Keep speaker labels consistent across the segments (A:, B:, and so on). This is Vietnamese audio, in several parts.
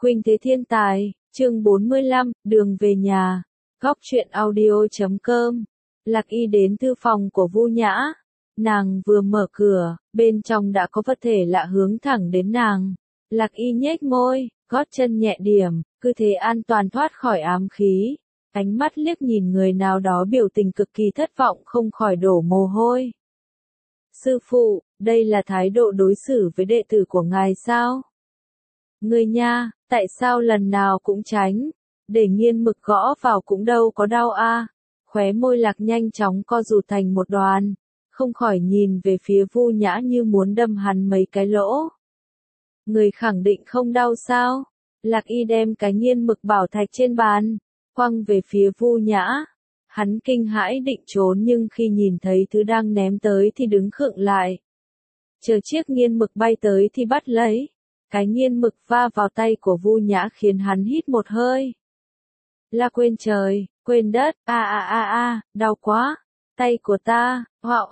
A: Khuynh Thế Thiên Tài, chương 45, đường về nhà. Góc truyện audio.com. Lạc Y đến thư phòng của Vu Nhã. Nàng vừa mở cửa, bên trong đã có vật thể lạ hướng thẳng đến nàng. Lạc Y nhếch môi, gót chân nhẹ điểm, cứ thế an toàn thoát khỏi ám khí. Ánh mắt liếc nhìn người nào đó biểu tình cực kỳ thất vọng không khỏi đổ mồ hôi. Sư phụ, đây là thái độ đối xử với đệ tử của ngài sao? Người nha, tại sao lần nào cũng tránh, để nghiên mực gõ vào cũng đâu có đau a. Khóe môi Lạc nhanh chóng co rụt thành một đoàn, không khỏi nhìn về phía Vu Nhã như muốn đâm hắn mấy cái lỗ. Người khẳng định không đau sao? Lạc Y đem cái nghiên mực bảo thạch trên bàn, quăng về phía Vu Nhã. Hắn kinh hãi định trốn nhưng khi nhìn thấy thứ đang ném tới thì đứng khựng lại. Chờ chiếc nghiên mực bay tới thì bắt lấy. Cái nghiên mực va vào tay của Vu Nhã khiến hắn hít một hơi. Là quên trời, quên đất, đau quá, tay của ta,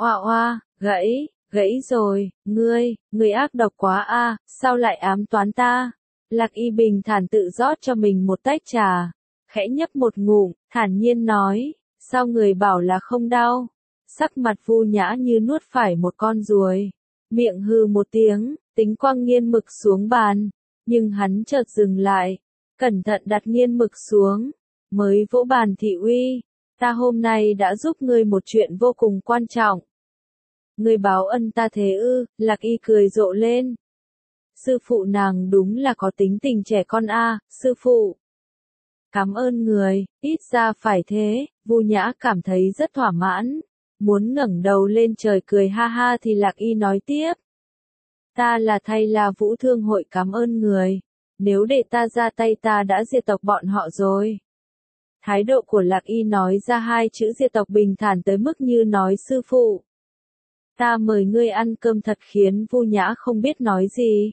A: gãy rồi, ngươi ác độc quá sao lại ám toán ta? Lạc Y bình thản tự rót cho mình một tách trà, khẽ nhấp một ngụm, thản nhiên nói, sao người bảo là không đau? Sắc mặt Vu Nhã như nuốt phải một con ruồi, miệng hừ một tiếng. Tính quăng nghiên mực xuống bàn, nhưng hắn chợt dừng lại, cẩn thận đặt nghiên mực xuống, mới vỗ bàn thị uy, ta hôm nay đã giúp ngươi một chuyện vô cùng quan trọng. Ngươi báo ân ta thế ư? Lạc Y cười rộ lên. Sư phụ nàng đúng là có tính tình trẻ con sư phụ. Cảm ơn người, ít ra phải thế. Vu Nhã cảm thấy rất thỏa mãn, muốn ngẩng đầu lên trời cười ha ha thì Lạc Y nói tiếp. Ta là thay là Vũ Thương hội cảm ơn người, nếu để ta ra tay ta đã diệt tộc bọn họ rồi. Thái độ của Lạc Y nói ra hai chữ diệt tộc bình thản tới mức như nói sư phụ. Ta mời ngươi ăn cơm thật khiến Vu Nhã không biết nói gì.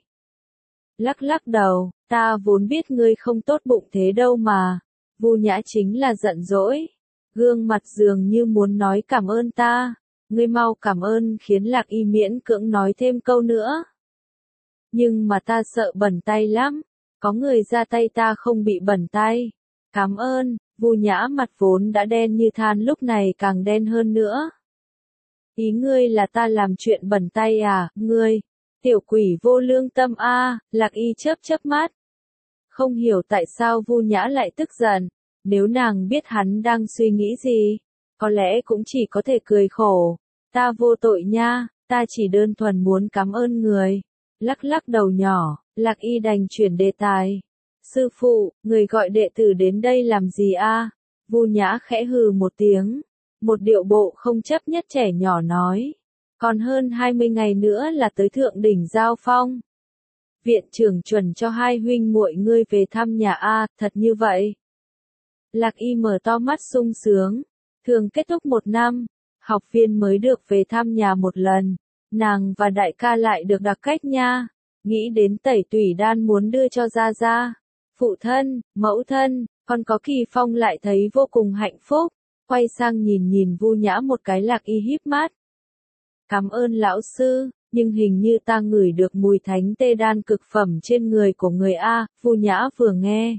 A: Lắc đầu, ta vốn biết ngươi không tốt bụng thế đâu mà. Vu Nhã chính là giận dỗi, gương mặt dường như muốn nói cảm ơn ta. Ngươi mau cảm ơn khiến Lạc Y miễn cưỡng nói thêm câu nữa. Nhưng mà ta sợ bẩn tay lắm, có người ra tay ta không bị bẩn tay. Cảm ơn. Vu Nhã mặt vốn đã đen như than lúc này càng đen hơn nữa. Ý ngươi là ta làm chuyện bẩn tay ngươi, tiểu quỷ vô lương tâm Lạc Y chớp mắt. Không hiểu tại sao Vu Nhã lại tức giận, nếu nàng biết hắn đang suy nghĩ gì, có lẽ cũng chỉ có thể cười khổ. Ta vô tội nha, ta chỉ đơn thuần muốn cảm ơn người. Lắc đầu nhỏ, Lạc Y đành chuyển đề tài. Sư phụ, người gọi đệ tử đến đây làm gì Vu Nhã khẽ hừ một tiếng, một điệu bộ không chấp nhất trẻ nhỏ nói. Còn hơn 20 ngày nữa là tới thượng đỉnh Giao Phong. Viện trưởng chuẩn cho hai huynh muội ngươi về thăm nhà thật như vậy. Lạc Y mở to mắt sung sướng, thường kết thúc một năm, học viên mới được về thăm nhà một lần, nàng và đại ca lại được đặc cách nha. Nghĩ đến Tẩy Tủy Đan muốn đưa cho Gia, phụ thân, mẫu thân, còn có Kỳ Phong lại thấy vô cùng hạnh phúc, quay sang nhìn Vu Nhã một cái. Lạc Y híp mắt. Cảm ơn lão sư, nhưng hình như ta ngửi được mùi thánh tê đan cực phẩm trên người của người Vu Nhã vừa nghe.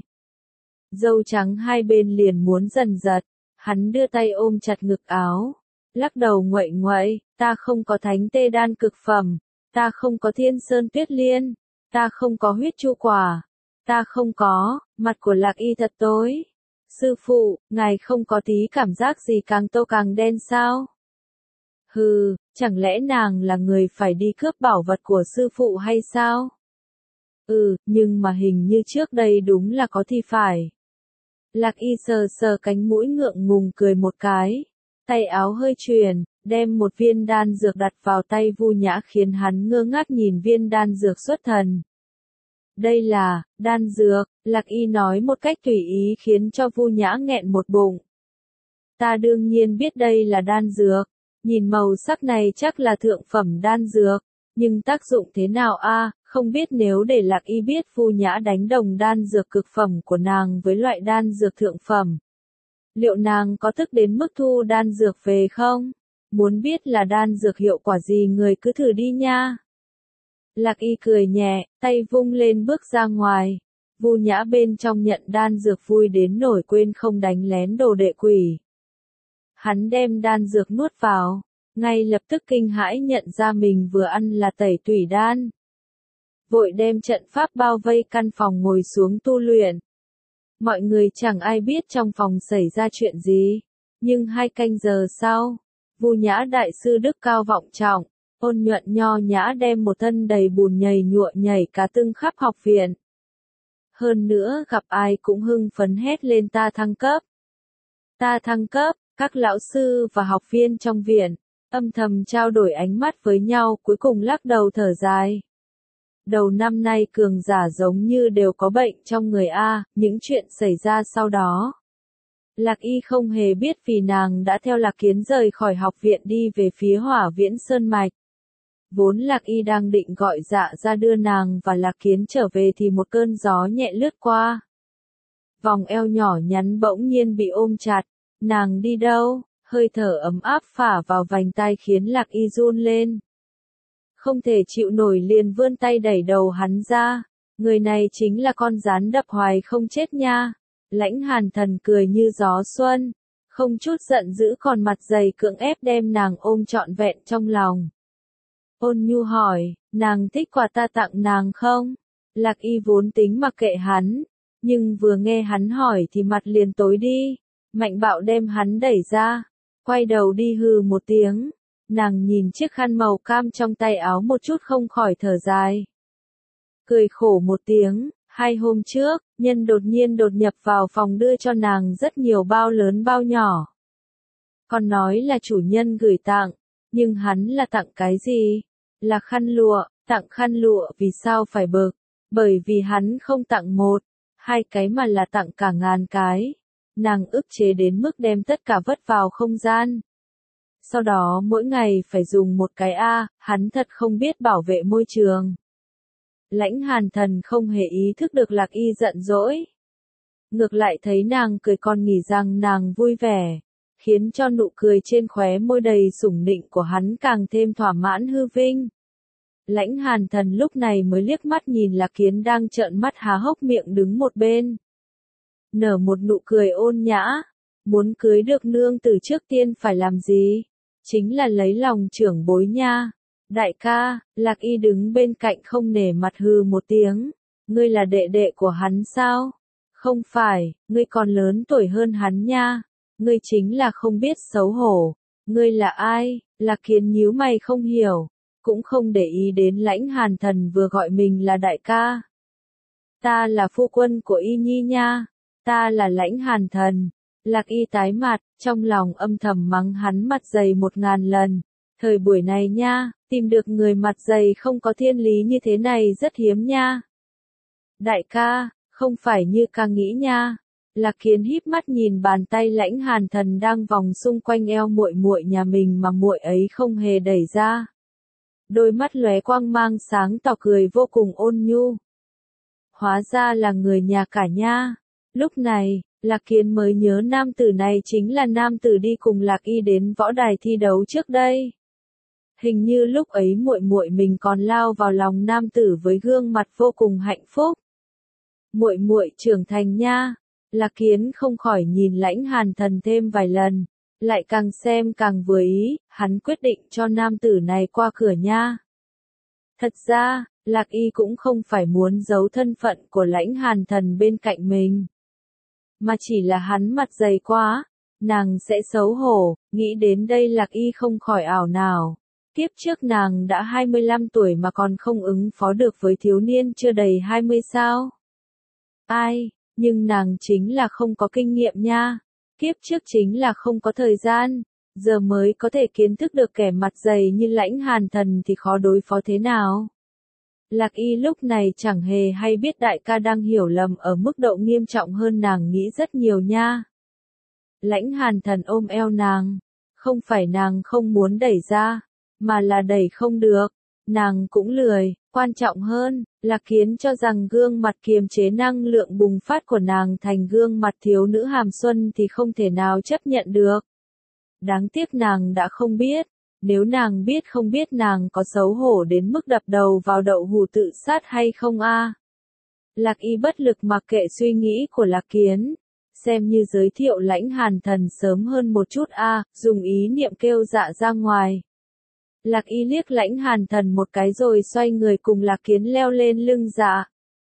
A: Râu trắng hai bên liền muốn dần giật, hắn đưa tay ôm chặt ngực áo, lắc đầu nguậy, ta không có thánh tê đan cực phẩm, ta không có thiên sơn tuyết liên, ta không có huyết chu quả, ta không có. Mặt của Lạc Y thật tối. Sư phụ, ngài không có tí cảm giác gì càng tô càng đen sao? Hừ, chẳng lẽ nàng là người phải đi cướp bảo vật của sư phụ hay sao? Nhưng mà hình như trước đây đúng là có thì phải. Lạc Y sờ cánh mũi ngượng ngùng cười một cái, tay áo hơi chuyển, đem một viên đan dược đặt vào tay Vu Nhã khiến hắn ngơ ngác nhìn viên đan dược xuất thần. Đây là đan dược, Lạc Y nói một cách tùy ý khiến cho Vu Nhã nghẹn một bụng. Ta đương nhiên biết đây là đan dược, nhìn màu sắc này chắc là thượng phẩm đan dược, nhưng tác dụng thế nào không biết. Nếu để Lạc Y biết Vu Nhã đánh đồng đan dược cực phẩm của nàng với loại đan dược thượng phẩm, liệu nàng có tức đến mức thu đan dược về không? Muốn biết là đan dược hiệu quả gì người cứ thử đi nha. Lạc Y cười nhẹ, tay vung lên bước ra ngoài. Vu Nhã bên trong nhận đan dược vui đến nổi quên không đánh lén đồ đệ quỷ. Hắn đem đan dược nuốt vào, ngay lập tức kinh hãi nhận ra mình vừa ăn là tẩy tủy đan. Vội đem trận pháp bao vây căn phòng ngồi xuống tu luyện. Mọi người chẳng ai biết trong phòng xảy ra chuyện gì, nhưng 2 canh giờ sau, Vu Nhã đại sư đức cao vọng trọng, ôn nhuận nho nhã đem một thân đầy bùn nhầy nhụa nhảy cá tưng khắp học viện. Hơn nữa gặp ai cũng hưng phấn hét lên ta thăng cấp. Ta thăng cấp, các lão sư và học viên trong viện, âm thầm trao đổi ánh mắt với nhau cuối cùng lắc đầu thở dài. Đầu năm nay cường giả giống như đều có bệnh trong người a, những chuyện xảy ra sau đó. Lạc Y không hề biết vì nàng đã theo Lạc Kiến rời khỏi học viện đi về phía Hỏa Viễn Sơn Mạch. Vốn Lạc Y đang định gọi Dạ ra đưa nàng và Lạc Kiến trở về thì một cơn gió nhẹ lướt qua. Vòng eo nhỏ nhắn bỗng nhiên bị ôm chặt, nàng đi đâu, hơi thở ấm áp phả vào vành tai khiến Lạc Y run lên. Không thể chịu nổi liền vươn tay đẩy đầu hắn ra, người này chính là con rắn đập hoài không chết nha. Lãnh Hàn Thần cười như gió xuân, không chút giận dữ còn mặt dày cưỡng ép đem nàng ôm trọn vẹn trong lòng. Ôn nhu hỏi, nàng thích quà ta tặng nàng không? Lạc Y vốn tính mặc kệ hắn, nhưng vừa nghe hắn hỏi thì mặt liền tối đi, mạnh bạo đem hắn đẩy ra, quay đầu đi hừ một tiếng. Nàng nhìn chiếc khăn màu cam trong tay áo một chút không khỏi thở dài. Cười khổ một tiếng, 2 hôm trước, nhân đột nhiên đột nhập vào phòng đưa cho nàng rất nhiều bao lớn bao nhỏ. Còn nói là chủ nhân gửi tặng, nhưng hắn là tặng cái gì? Là khăn lụa, tặng khăn lụa vì sao phải bực? Bởi vì hắn không tặng 1, 2 cái mà là tặng cả ngàn cái. Nàng ức chế đến mức đem tất cả vứt vào không gian. Sau đó mỗi ngày phải dùng một cái hắn thật không biết bảo vệ môi trường. Lãnh Hàn Thần không hề ý thức được Lạc Y giận dỗi. Ngược lại thấy nàng cười còn nghĩ rằng nàng vui vẻ, khiến cho nụ cười trên khóe môi đầy sủng nịnh của hắn càng thêm thỏa mãn hư vinh. Lãnh Hàn Thần lúc này mới liếc mắt nhìn Lạc Kiến đang trợn mắt há hốc miệng đứng một bên. Nở một nụ cười ôn nhã, muốn cưới được nương tử trước tiên phải làm gì? Chính là lấy lòng trưởng bối nha. Đại ca, Lạc Y đứng bên cạnh không nể mặt hừ một tiếng. Ngươi là đệ đệ của hắn sao? Không phải, ngươi còn lớn tuổi hơn hắn nha. Ngươi chính là không biết xấu hổ. Ngươi là ai? Lạc Kiến nhíu mày không hiểu, cũng không để ý đến Lãnh Hàn Thần vừa gọi mình là đại ca. Ta là phu quân của Y Nhi nha. Ta là Lãnh Hàn Thần. Lạc Y tái mặt, trong lòng âm thầm mắng hắn mặt dày 1000 lần. Thời buổi này nha, tìm được người mặt dày không có thiên lý như thế này rất hiếm nha. Đại ca, không phải như ca nghĩ nha. Lạc Kiến híp mắt nhìn bàn tay Lãnh Hàn Thần đang vòng xung quanh eo muội muội nhà mình mà muội ấy không hề đẩy ra. Đôi mắt lóe quang mang sáng tỏ cười vô cùng ôn nhu. Hóa ra là người nhà cả nha. Lúc này, Lạc Kiến mới nhớ nam tử này chính là nam tử đi cùng Lạc Y đến võ đài thi đấu trước đây. Hình như lúc ấy muội muội mình còn lao vào lòng nam tử với gương mặt vô cùng hạnh phúc. Muội muội trưởng thành nha. Lạc Kiến không khỏi nhìn Lãnh Hàn Thần thêm vài lần, lại càng xem càng vừa ý, hắn quyết định cho nam tử này qua cửa nha. Thật ra, Lạc Y cũng không phải muốn giấu thân phận của Lãnh Hàn Thần bên cạnh mình, mà chỉ là hắn mặt dày quá, nàng sẽ xấu hổ. Nghĩ đến đây Lạc Y không khỏi ảo nào. Kiếp trước nàng đã 25 tuổi mà còn không ứng phó được với thiếu niên chưa đầy 20 sao? Ai, nhưng nàng chính là không có kinh nghiệm nha. Kiếp trước chính là không có thời gian, giờ mới có thể kiến thức được kẻ mặt dày như Lãnh Hàn Thần thì khó đối phó thế nào. Lạc Y lúc này chẳng hề hay biết đại ca đang hiểu lầm ở mức độ nghiêm trọng hơn nàng nghĩ rất nhiều nha. Lãnh Hàn Thần ôm eo nàng, không phải nàng không muốn đẩy ra, mà là đẩy không được, nàng cũng lười. Quan trọng hơn, Lạc Kiến cho rằng gương mặt kiềm chế năng lượng bùng phát của nàng thành gương mặt thiếu nữ hàm xuân thì không thể nào chấp nhận được. Đáng tiếc nàng đã không biết, nếu nàng biết không biết nàng có xấu hổ đến mức đập đầu vào đậu hũ tự sát hay không a? Lạc Y bất lực mặc kệ suy nghĩ của Lạc Kiến. Xem như giới thiệu Lãnh Hàn Thần sớm hơn một chút dùng ý niệm kêu dạ ra ngoài. Lạc Y liếc Lãnh Hàn Thần một cái rồi xoay người cùng Lạc Kiến leo lên lưng dạ.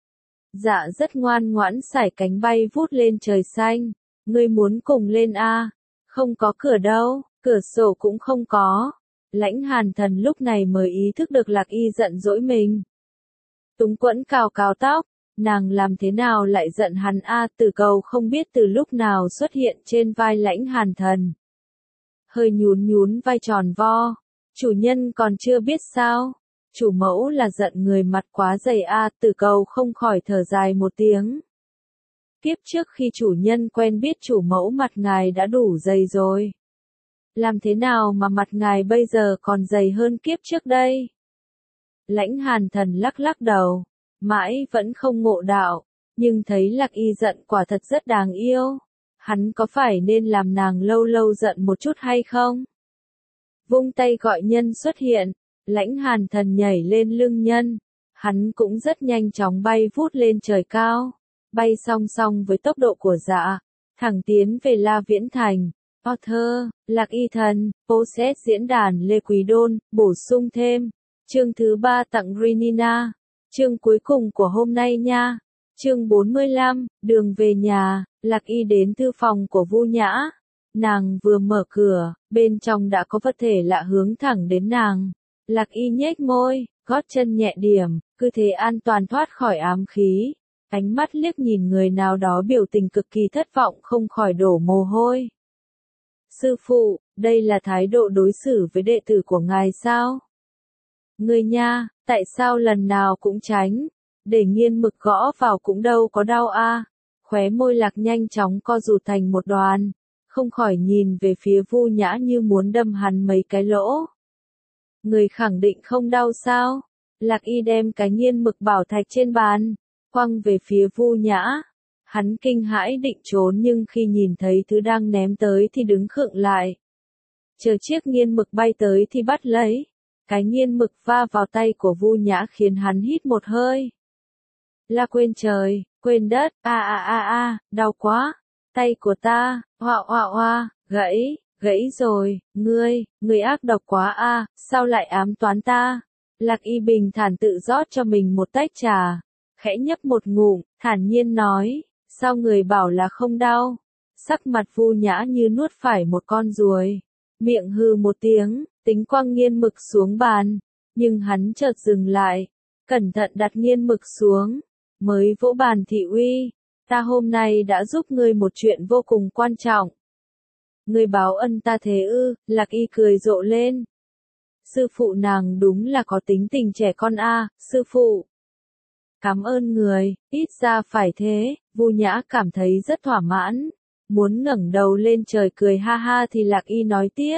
A: Dạ rất ngoan ngoãn sải cánh bay vút lên trời xanh. Ngươi muốn cùng lên Không có cửa đâu, cửa sổ cũng không có. Lãnh Hàn Thần lúc này mới ý thức được Lạc Y giận dỗi mình. Túng quẫn cào cào tóc, nàng làm thế nào lại giận hắn Tử Cầu không biết từ lúc nào xuất hiện trên vai Lãnh Hàn Thần. Hơi nhún nhún vai tròn vo, chủ nhân còn chưa biết sao, chủ mẫu là giận người mặt quá dày Tử Cầu không khỏi thở dài một tiếng. Kiếp trước khi chủ nhân quen biết chủ mẫu mặt ngài đã đủ dày rồi. Làm thế nào mà mặt ngài bây giờ còn dày hơn kiếp trước đây? Lãnh Hàn Thần lắc lắc đầu, mãi vẫn không ngộ đạo, nhưng thấy Lạc Y giận quả thật rất đáng yêu. Hắn có phải nên làm nàng lâu lâu giận một chút hay không? Vung tay gọi nhân xuất hiện, Lãnh Hàn Thần nhảy lên lưng nhân, hắn cũng rất nhanh chóng bay vút lên trời cao, bay song song với tốc độ của dạ, thẳng tiến về La Viễn Thành. Author, Lạc Y Thần, Poset diễn đàn Lê Quý Đôn, bổ sung thêm. Chương thứ 3 tặng Rinina. Chương cuối cùng của hôm nay nha. Chương 45, đường về nhà, Lạc Y đến thư phòng của Vu Nhã. Nàng vừa mở cửa, bên trong đã có vật thể lạ hướng thẳng đến nàng. Lạc Y nhếch môi, gót chân nhẹ điểm, cứ thế an toàn thoát khỏi ám khí. Ánh mắt liếc nhìn người nào đó biểu tình cực kỳ thất vọng không khỏi đổ mồ hôi. Sư phụ, đây là thái độ đối xử với đệ tử của ngài sao? Người nha, tại sao lần nào cũng tránh? Để nghiên mực gõ vào cũng đâu có đau Khóe môi Lạc nhanh chóng co rụt thành một đoàn, không khỏi nhìn về phía Vu Nhã như muốn đâm hắn mấy cái lỗ. Người khẳng định không đau sao? Lạc Y đem cái nghiên mực bảo thạch trên bàn, quăng về phía Vu Nhã. Hắn kinh hãi định trốn nhưng khi nhìn thấy thứ đang ném tới thì đứng khựng lại. Chờ chiếc nghiên mực bay tới thì bắt lấy. Cái nghiên mực va vào tay của Vu Nhã khiến hắn hít một hơi. Là quên trời, quên đất, đau quá. Tay của ta, gãy rồi, ngươi ác độc quá sao lại ám toán ta? Lạc Y bình thản tự rót cho mình một tách trà, khẽ nhấp một ngụm, thản nhiên nói. Sao người bảo là không đau? Sắc mặt Vu Nhã như nuốt phải một con ruồi. Miệng hừ một tiếng, tính quăng nghiên mực xuống bàn. Nhưng hắn chợt dừng lại. Cẩn thận đặt nghiên mực xuống. Mới vỗ bàn thị uy. Ta hôm nay đã giúp ngươi một chuyện vô cùng quan trọng. Ngươi báo ân ta thế ư? Lạc Y cười rộ lên. Sư phụ nàng đúng là có tính tình trẻ con sư phụ. Cảm ơn người, ít ra phải thế. Vu Nhã cảm thấy rất thỏa mãn, muốn ngẩng đầu lên trời cười ha ha thì Lạc Y nói tiếp.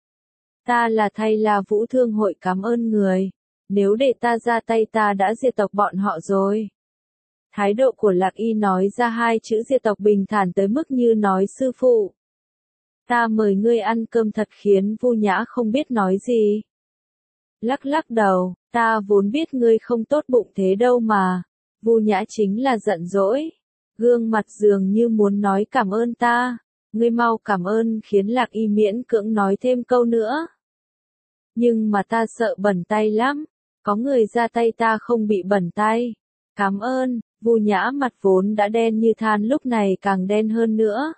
A: Ta là thay La Vũ Thương hội cảm ơn người, nếu để ta ra tay ta đã diệt tộc bọn họ rồi. Thái độ của Lạc Y nói ra hai chữ diệt tộc bình thản tới mức như nói sư phụ. Ta mời ngươi ăn cơm thật khiến Vu Nhã không biết nói gì. Lắc lắc đầu, ta vốn biết ngươi không tốt bụng thế đâu mà. Vu Nhã chính là giận dỗi. Gương mặt dường như muốn nói cảm ơn ta. Ngươi mau cảm ơn khiến Lạc Y miễn cưỡng nói thêm câu nữa. Nhưng mà ta sợ bẩn tay lắm. Có người ra tay ta không bị bẩn tay. Cảm ơn. Vu Nhã mặt vốn đã đen như than lúc này càng đen hơn nữa.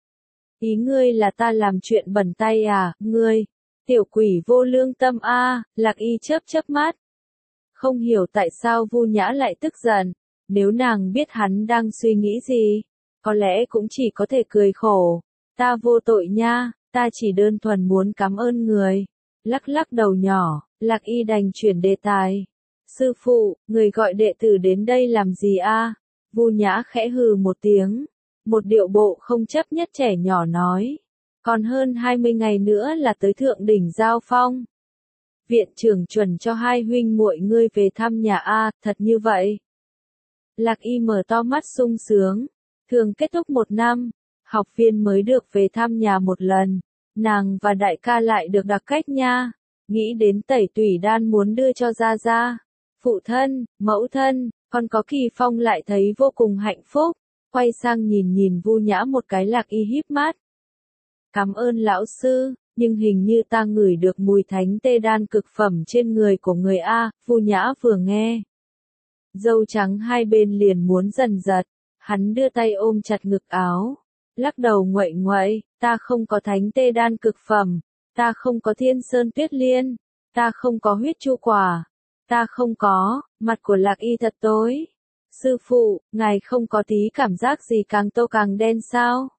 A: Ý ngươi là ta làm chuyện bẩn tay ngươi? Tiểu quỷ vô lương tâm Lạc Y chớp chớp mắt. Không hiểu tại sao Vu Nhã lại tức giận. Nếu nàng biết hắn đang suy nghĩ gì, có lẽ cũng chỉ có thể cười khổ. Ta vô tội nha, ta chỉ đơn thuần muốn cảm ơn người. Lắc lắc đầu nhỏ, Lạc Y đành chuyển đề tài. Sư phụ, người gọi đệ tử đến đây làm gì Vu Nhã khẽ hừ một tiếng. Một điệu bộ không chấp nhất trẻ nhỏ nói. Còn hơn 20 ngày nữa là tới thượng đỉnh Giao Phong. Viện trưởng chuẩn cho hai huynh muội ngươi về thăm nhà thật như vậy. Lạc Y mở to mắt sung sướng. Thường kết thúc một năm, học viên mới được về thăm nhà một lần. Nàng và đại ca lại được đặc cách nha. Nghĩ đến Tẩy Tủy Đan muốn đưa cho Gia Gia, phụ thân, mẫu thân, Còn có Kỳ Phong lại thấy vô cùng hạnh phúc, quay sang nhìn nhìn Vu Nhã một cái. Lạc Y híp mắt. Cảm ơn lão sư, nhưng hình như ta ngửi được mùi thánh tê đan cực phẩm trên người của người A. Vu Nhã vừa nghe, râu trắng hai bên liền muốn dần giật, hắn đưa tay ôm chặt ngực áo, lắc đầu nguậy nguậy, ta không có thánh tê đan cực phẩm, ta không có thiên sơn tuyết liên, ta không có huyết chu quả, ta không có. Mặt của Lạc Y thật tối. Sư phụ, ngài không có tí cảm giác gì càng tô càng đen sao?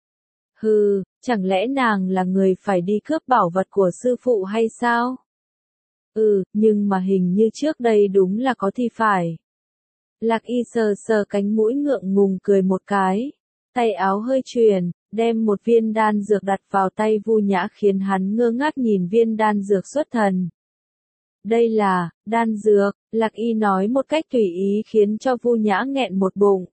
A: Hừ, chẳng lẽ nàng là người phải đi cướp bảo vật của sư phụ hay sao? Nhưng mà hình như trước đây đúng là có thì phải. Lạc Y sờ sờ cánh mũi ngượng ngùng cười một cái, tay áo hơi chuyển, đem một viên đan dược đặt vào tay Vu Nhã khiến hắn ngơ ngác nhìn viên đan dược xuất thần. Đây là đan dược, Lạc Y nói một cách tùy ý khiến cho Vu Nhã nghẹn một bụng.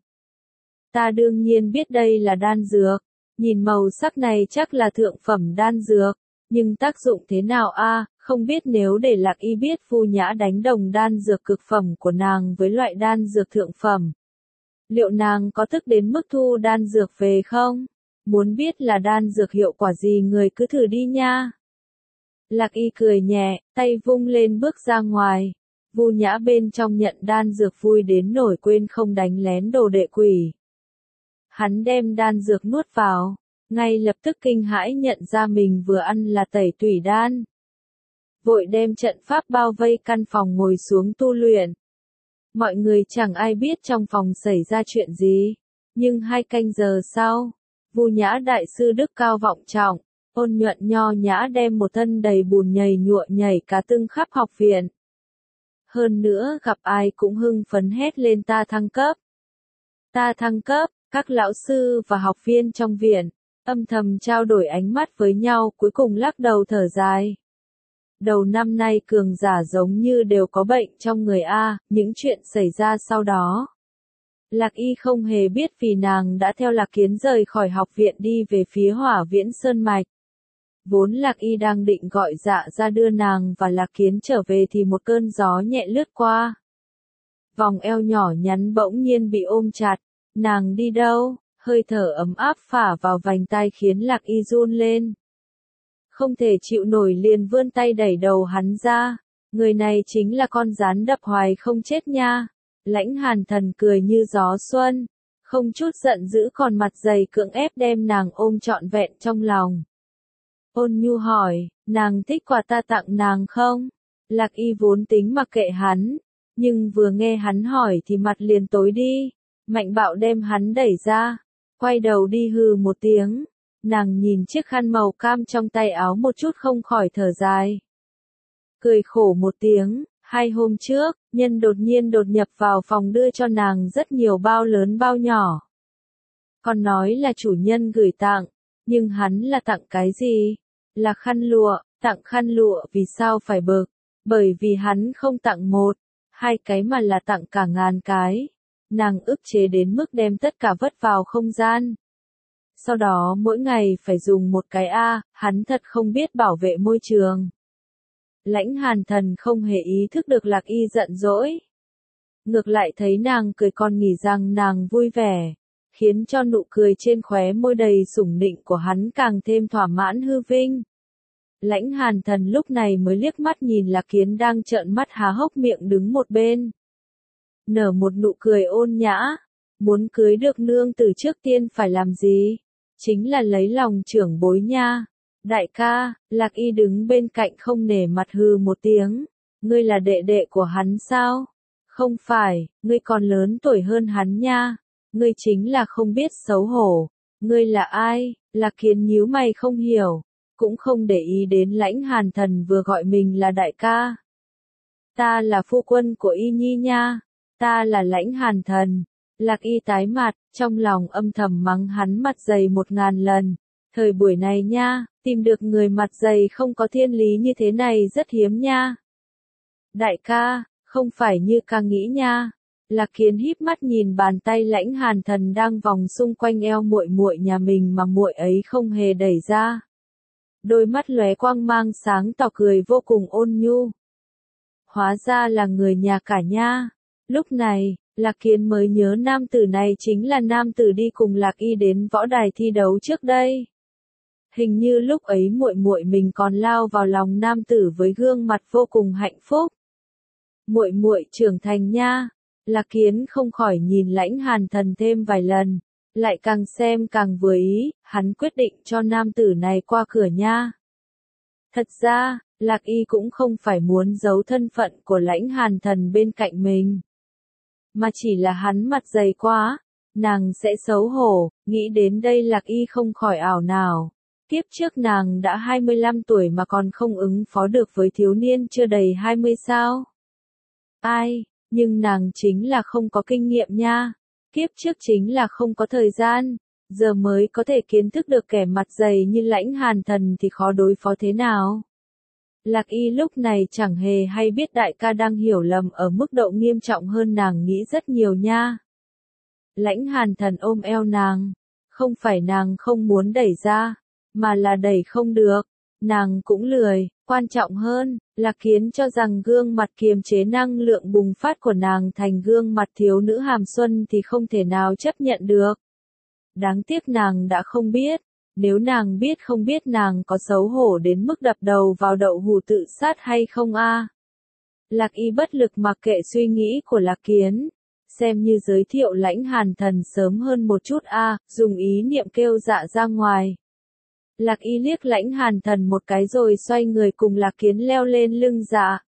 A: Ta đương nhiên biết đây là đan dược, nhìn màu sắc này chắc là thượng phẩm đan dược, nhưng tác dụng thế nào a? Không biết nếu để Lạc Y biết Vu Nhã đánh đồng đan dược cực phẩm của nàng với loại đan dược thượng phẩm. Liệu nàng có tức đến mức thu đan dược về không? Muốn biết là đan dược hiệu quả gì người cứ thử đi nha. Lạc Y cười nhẹ, tay vung lên bước ra ngoài. Vu Nhã bên trong nhận đan dược vui đến nổi quên không đánh lén đồ đệ quỷ. Hắn đem đan dược nuốt vào, ngay lập tức kinh hãi nhận ra mình vừa ăn là tẩy tủy đan. Vội đem trận pháp bao vây căn phòng ngồi xuống tu luyện. Mọi người chẳng ai biết trong phòng xảy ra chuyện gì, nhưng 2 canh giờ sau, Vu Nhã đại sư đức cao vọng trọng, ôn nhuận nho nhã đem một thân đầy bùn nhầy nhụa nhảy cá tưng khắp học viện. Hơn nữa gặp ai cũng hưng phấn hét lên ta thăng cấp. Ta thăng cấp, các lão sư và học viên trong viện, âm thầm trao đổi ánh mắt với nhau cuối cùng lắc đầu thở dài. Đầu năm nay cường giả giống như đều có bệnh trong người A, những chuyện xảy ra sau đó. Lạc Y không hề biết vì nàng đã theo Lạc Kiến rời khỏi học viện đi về phía Hỏa Viễn Sơn Mạch. Vốn Lạc Y đang định gọi Dạ ra đưa nàng và Lạc Kiến trở về thì một cơn gió nhẹ lướt qua. Vòng eo nhỏ nhắn bỗng nhiên bị ôm chặt, nàng đi đâu, hơi thở ấm áp phả vào vành tai khiến Lạc Y run lên. Không thể chịu nổi liền vươn tay đẩy đầu hắn ra, người này chính là con rắn đập hoài không chết nha. Lãnh Hàn Thần cười như gió xuân, không chút giận dữ còn mặt dày cưỡng ép đem nàng ôm trọn vẹn trong lòng. Ôn nhu hỏi, nàng thích quà ta tặng nàng không? Lạc Y vốn tính mặc kệ hắn, nhưng vừa nghe hắn hỏi thì mặt liền tối đi, mạnh bạo đem hắn đẩy ra, quay đầu đi hừ một tiếng. Nàng nhìn chiếc khăn màu cam trong tay áo một chút không khỏi thở dài. Cười khổ một tiếng, 2 hôm trước, nhân đột nhiên đột nhập vào phòng đưa cho nàng rất nhiều bao lớn bao nhỏ. Còn nói là chủ nhân gửi tặng, nhưng hắn là tặng cái gì? Là khăn lụa, tặng khăn lụa vì sao phải bực? Bởi vì hắn không tặng 1, 2 cái mà là tặng cả ngàn cái. Nàng ức chế đến mức đem tất cả vứt vào không gian. Sau đó mỗi ngày phải dùng một cái A, hắn thật không biết bảo vệ môi trường. Lãnh Hàn Thần không hề ý thức được Lạc Y giận dỗi. Ngược lại thấy nàng cười còn nghĩ rằng nàng vui vẻ, khiến cho nụ cười trên khóe môi đầy sủng nịnh của hắn càng thêm thỏa mãn hư vinh. Lãnh Hàn Thần lúc này mới liếc mắt nhìn Lạc Kiến đang trợn mắt há hốc miệng đứng một bên. Nở một nụ cười ôn nhã, muốn cưới được nương tử trước tiên phải làm gì? Chính là lấy lòng trưởng bối nha. Đại ca, Lạc Y đứng bên cạnh không nể mặt hừ một tiếng. Ngươi là đệ đệ của hắn sao? Không phải, ngươi còn lớn tuổi hơn hắn nha. Ngươi chính là không biết xấu hổ. Ngươi là ai? Lạc Kiến nhíu mày không hiểu, cũng không để ý đến Lãnh Hàn Thần vừa gọi mình là đại ca. Ta là phu quân của Y Nhi nha. Ta là Lãnh Hàn Thần. Lạc Y tái mặt, trong lòng âm thầm mắng hắn mặt dày 1000 lần. Thời buổi này nha, tìm được người mặt dày không có thiên lý như thế này rất hiếm nha. Đại ca, không phải như ca nghĩ nha. Lạc Kiến híp mắt nhìn bàn tay Lãnh Hàn Thần đang vòng xung quanh eo muội muội nhà mình mà muội ấy không hề đẩy ra. Đôi mắt lóe quang mang sáng tỏ cười vô cùng ôn nhu. Hóa ra là người nhà cả nha. Lúc này, Lạc Kiến mới nhớ nam tử này chính là nam tử đi cùng Lạc Y đến võ đài thi đấu trước đây. Hình như lúc ấy muội muội mình còn lao vào lòng nam tử với gương mặt vô cùng hạnh phúc. Muội muội trưởng thành nha. Lạc Kiến không khỏi nhìn Lãnh Hàn Thần thêm vài lần, lại càng xem càng vừa ý, hắn quyết định cho nam tử này qua cửa nha. Thật ra, Lạc Y cũng không phải muốn giấu thân phận của Lãnh Hàn Thần bên cạnh mình, mà chỉ là hắn mặt dày quá, nàng sẽ xấu hổ. Nghĩ đến đây Lạc Y không khỏi ảo não. Kiếp trước nàng đã 25 tuổi mà còn không ứng phó được với thiếu niên chưa đầy 20 sao? Ai, nhưng nàng chính là không có kinh nghiệm nha. Kiếp trước chính là không có thời gian, giờ mới có thể kiến thức được kẻ mặt dày như Lãnh Hàn Thần thì khó đối phó thế nào. Lạc Y lúc này chẳng hề hay biết đại ca đang hiểu lầm ở mức độ nghiêm trọng hơn nàng nghĩ rất nhiều nha. Lãnh Hàn Thần ôm eo nàng, không phải nàng không muốn đẩy ra, mà là đẩy không được, nàng cũng lười. Quan trọng hơn, Lạc Kiến cho rằng gương mặt kiềm chế năng lượng bùng phát của nàng thành gương mặt thiếu nữ hàm xuân thì không thể nào chấp nhận được. Đáng tiếc nàng đã không biết, nếu nàng biết không biết nàng có xấu hổ đến mức đập đầu vào đậu hũ tự sát hay không a? Lạc Y bất lực mặc kệ suy nghĩ của Lạc Kiến, xem như giới thiệu Lãnh Hàn Thần sớm hơn một chút a, dùng ý niệm kêu dạ ra ngoài. Lạc Y liếc Lãnh Hàn Thần một cái rồi xoay người cùng Lạc Kiến leo lên lưng dạ.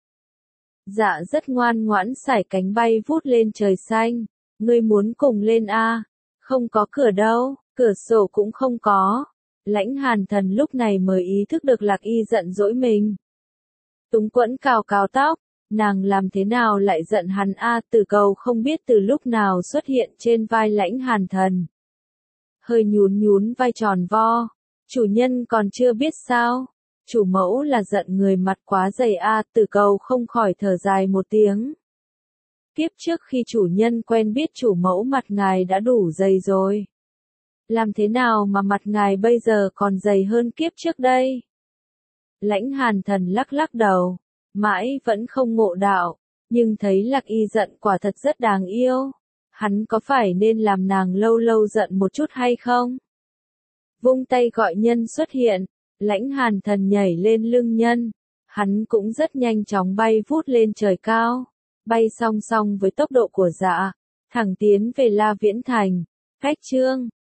A: Dạ rất ngoan ngoãn sải cánh bay vút lên trời xanh. Ngươi muốn cùng lên a? Không có cửa đâu, cửa sổ cũng không có. Lãnh Hàn Thần lúc này mới ý thức được Lạc Y giận dỗi mình. Túng quẫn cào cào tóc, nàng làm thế nào lại giận hắn a? Tử Cầu không biết từ lúc nào xuất hiện trên vai Lãnh Hàn Thần. Hơi nhún nhún vai tròn vo. Chủ nhân còn chưa biết sao? Chủ mẫu là giận người mặt quá dày a, Tử Cầu không khỏi thở dài một tiếng. Kiếp trước khi chủ nhân quen biết chủ mẫu mặt ngài đã đủ dày rồi. Làm thế nào mà mặt ngài bây giờ còn dày hơn kiếp trước đây? Lãnh Hàn Thần lắc lắc đầu, mãi vẫn không ngộ đạo, nhưng thấy Lạc Y giận quả thật rất đáng yêu. Hắn có phải nên làm nàng lâu lâu giận một chút hay không? Vung tay gọi nhân xuất hiện, Lãnh Hàn Thần nhảy lên lưng nhân, hắn cũng rất nhanh chóng bay vút lên trời cao, bay song song với tốc độ của dạ, thẳng tiến về La Viễn Thành. Cách chương